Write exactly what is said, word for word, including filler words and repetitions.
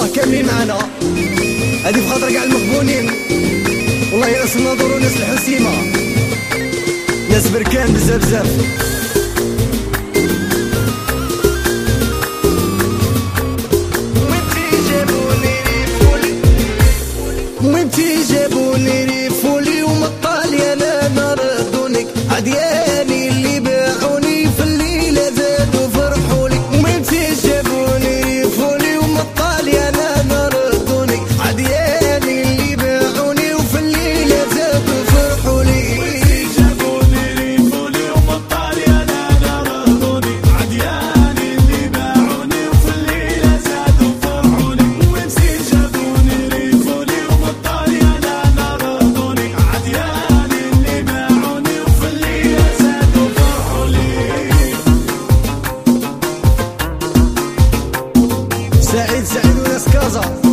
كاملين معنا. هادي بخاطر كاع المغبونين، والله ناس الناظور وناس الحسيمة، ناس بركان بزاف بزاف. وانتي جابوني ريفولي ومطالي انا نردونك، عدياني اللي باعوني في الليلة زادوا فرحولي. وانتي جابوني ريفولي ومطالي انا نردونك، عدياني اللي باعوني وفي الليلة زادوا فرحولي. وانتي جابوني ريفولي ومطالي انا نردوني، عدياني اللي باعوني وفي الليلة زادوا فرحولي. وانتي جابوني ريفولي ومطالي انا نردوني، عدياني اللي باعوني وفي الليلة زادوا فرحولي. سعيد سعيد وناس كازا.